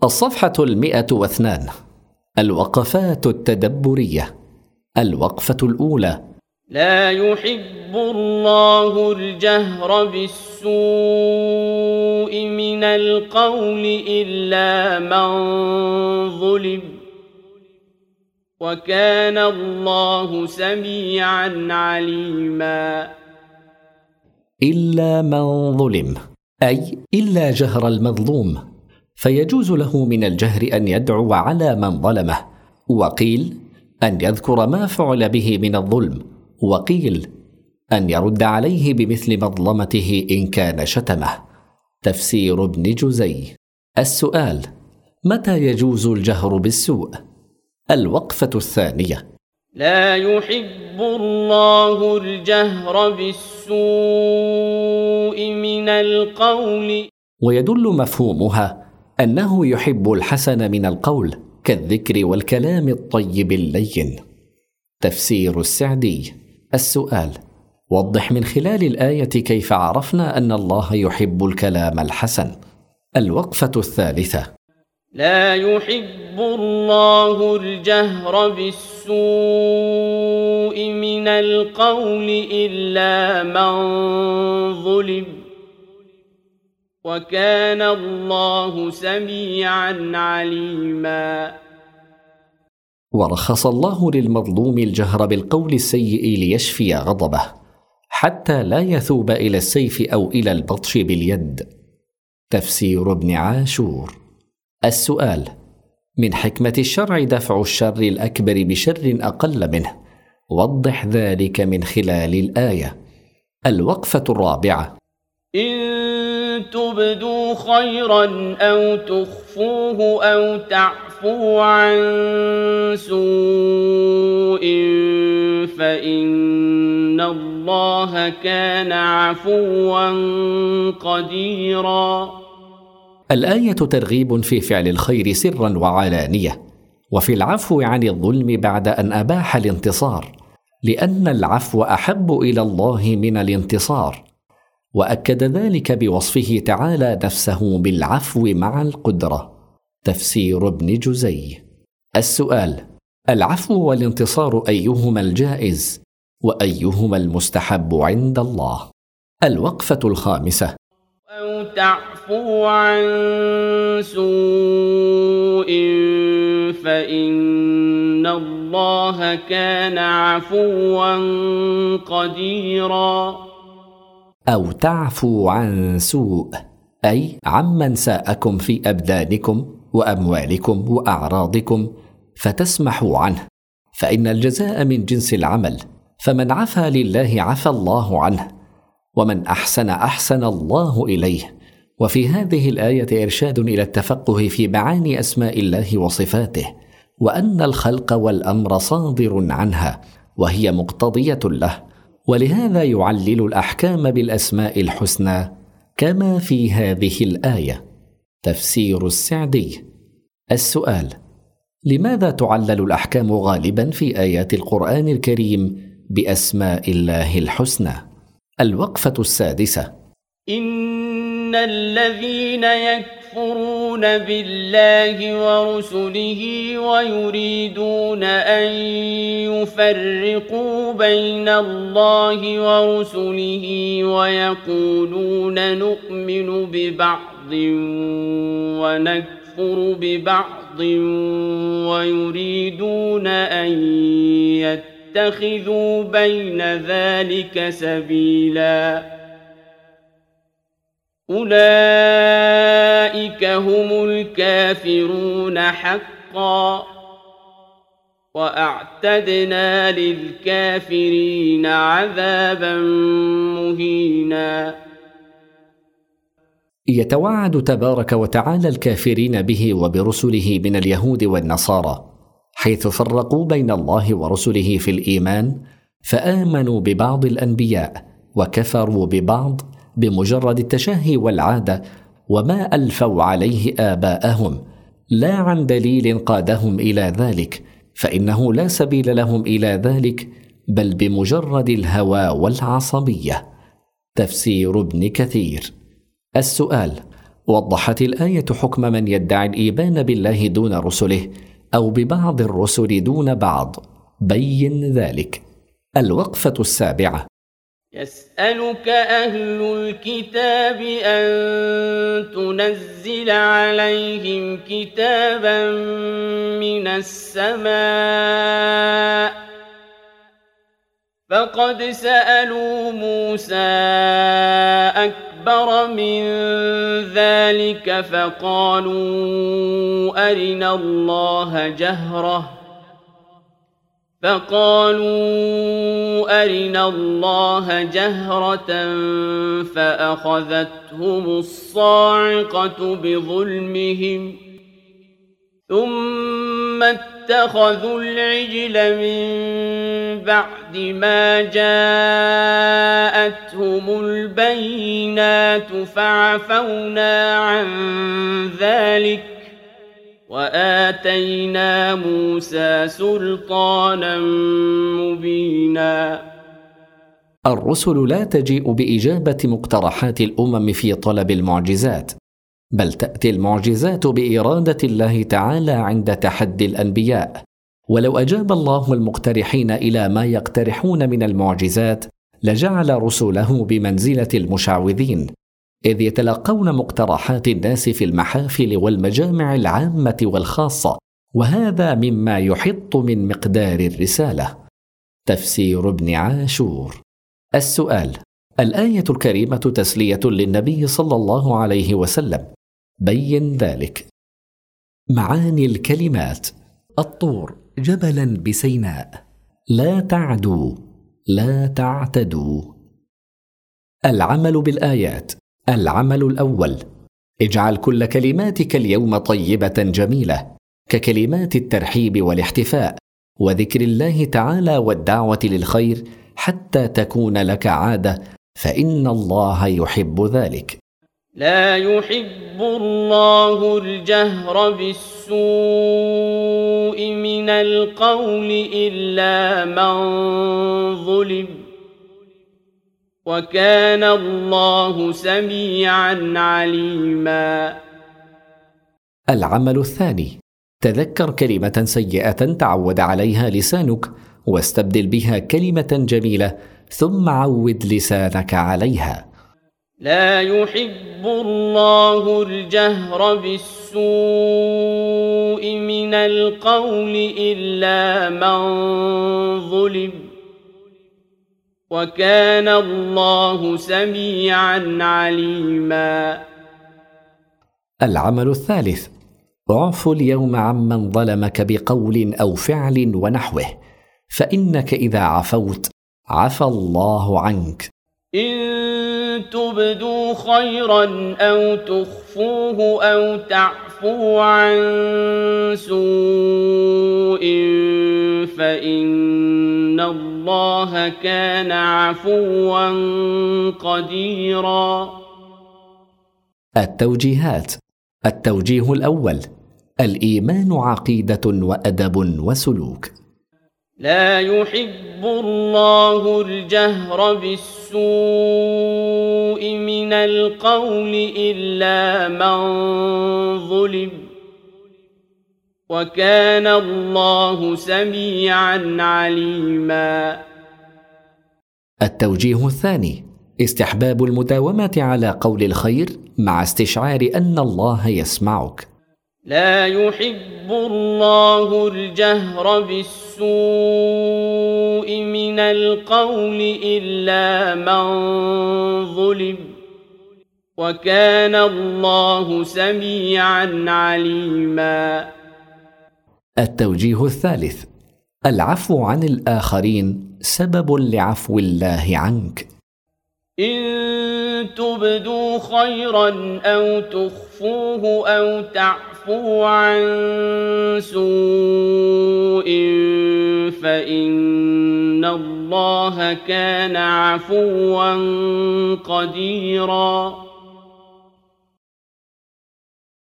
الصفحة 102. الوقفات التدبرية. الوقفة الأولى: لا يحب الله الجهر بالسوء من القول إلا من ظلم، وكان الله سميعا عليما. إلا من ظلم، أي إلا جهر المظلوم، فيجوز له من الجهر أن يدعو على من ظلمه، وقيل أن يذكر ما فعل به من الظلم، وقيل أن يرد عليه بمثل مظلمته إن كان شتمه. تفسير ابن جزي. السؤال: متى يجوز الجهر بالسوء؟ الوقفة الثانية: لا يحب الله الجهر بالسوء من القول. ويدل مفهومها أنه يحب الحسن من القول كالذكر والكلام الطيب اللين. تفسير السعدي. السؤال: وضح من خلال الآية كيف عرفنا أن الله يحب الكلام الحسن. الوقفة الثالثة: لا يحب الله الجهر بالسوء من القول إلا من ظلم، وكان الله سميعا عليما. ورخص الله للمظلوم الجهر بالقول السيء ليشفي غضبه، حتى لا يثوب إلى السيف أو إلى البطش باليد. تفسير ابن عاشور. السؤال: من حكمة الشرع دفع الشر الأكبر بشر أقل منه، وضح ذلك من خلال الآية. الوقفة الرابعة: إن تبدوا خيرا أو تخفوه أو تعفوا عن سوء فإن الله كان عفوا قديرا. الآية ترغيب في فعل الخير سرا وعلانية، وفي العفو عن الظلم بعد أن أباح الانتصار، لأن العفو أحب إلى الله من الانتصار، وأكد ذلك بوصفه تعالى نفسه بالعفو مع القدرة. تفسير ابن جزي. السؤال: العفو والانتصار أيهما الجائز وأيهما المستحب عند الله؟ الوقفة الخامسة: أو تعفو عن سوء فإن الله كان عفوا قديرا. أو تعفو عن سوء، أي عمن ساءكم في أبدانكم وأموالكم وأعراضكم فتسمحوا عنه، فإن الجزاء من جنس العمل، فمن عفا لله عفى الله عنه، ومن أحسن أحسن الله إليه. وفي هذه الآية إرشاد إلى التفقه في معاني أسماء الله وصفاته، وأن الخلق والأمر صادر عنها وهي مقتضية له، ولهذا يعلل الأحكام بالأسماء الحسنى كما في هذه الآية. تفسير السعدي. السؤال: لماذا تعلل الأحكام غالبا في آيات القرآن الكريم بأسماء الله الحسنى؟ الوقفة السادسة: إن الذين يكفرون بالله ورسله ويريدون أن يفرقوا بين الله ورسله ويقولون نؤمن ببعض ونكفر ببعض ويريدون أن يتخذوا بين ذلك سبيلا، أولئك هم الكافرون حقا، وأعتدنا للكافرين عذابا مهينا. يتوعد تبارك وتعالى الكافرين به وبرسله من اليهود والنصارى، حيث فرقوا بين الله ورسله في الإيمان، فآمنوا ببعض الأنبياء وكفروا ببعض بمجرد التشهي والعادة، وما ألفوا عليه آباءهم، لا عن دليل قادهم إلى ذلك، فإنه لا سبيل لهم إلى ذلك، بل بمجرد الهوى والعصبية. تفسير ابن كثير. السؤال: وضحت الآية حكم من يدعي الإيمان بالله دون رسله أو ببعض الرسل دون بعض. بين ذلك. الوقفة 7. يسألك أهل الكتاب أن تنزل عليهم كتابا من السماء فقد سألوا موسى أكبر من ذلك فقالوا أرنا الله جهرة فأخذتهم الصاعقة بظلمهم ثم اتخذوا العجل من بعد ما جاءتهم البينات فعفونا عن ذلك وآتينا موسى سلطانا مبينا. الرسل لا تجيء بإجابة مقترحات الأمم في طلب المعجزات، بل تأتي المعجزات بإرادة الله تعالى عند تحدي الأنبياء. ولو أجاب الله المقترحين إلى ما يقترحون من المعجزات لجعل رسله بمنزلة المشعوذين، إذ يتلقون مقترحات الناس في المحافل والمجامع العامة والخاصة، وهذا مما يحط من مقدار الرسالة. تفسير ابن عاشور. السؤال: الآية الكريمة تسلية للنبي صلى الله عليه وسلم. بين ذلك. معاني الكلمات: الطور جبلا بسيناء، لا تعدوا، لا تعتدوا. العمل بالآيات. العمل الأول: اجعل كل كلماتك اليوم طيبة جميلة، ككلمات الترحيب والاحتفاء وذكر الله تعالى والدعوة للخير حتى تكون لك عادة، فإن الله يحب ذلك. لا يحب الله الجهر بالسوء من القول إلا من ظلم، وكان الله سميعا عليما. العمل الثاني: تذكر كلمة سيئة تعود عليها لسانك واستبدل بها كلمة جميلة، ثم عود لسانك عليها. لا يحب الله الجهر بالسوء من القول إلا من ظلم، وكان الله سميعا عليما. العمل الثالث: اعفو اليوم عمن ظلمك بقول أو فعل ونحوه، فإنك إذا عفوت عفى الله عنك. إن تبدوا خيرا أو تخفوه أو تعفو عن سوء فإن الله كان عفوا قديرا. التوجيهات. التوجيه الأول: الإيمان عقيدة وأدب وسلوك. لا يحب الله الجهر بالسوء من القول إلا من ظلم، وكان الله سميعا عليما. التوجيه الثاني: استحباب المداومة على قول الخير مع استشعار أن الله يسمعك. لا يحب الله الجهر بالسوء من القول إلا من ظلم، وكان الله سميعا عليما. التوجيه الثالث: العفو عن الآخرين سبب لعفو الله عنك. إن تبدوا خيرا أو تخفوه أو تعفو عن سوء فإن الله كان عفوا قديرا.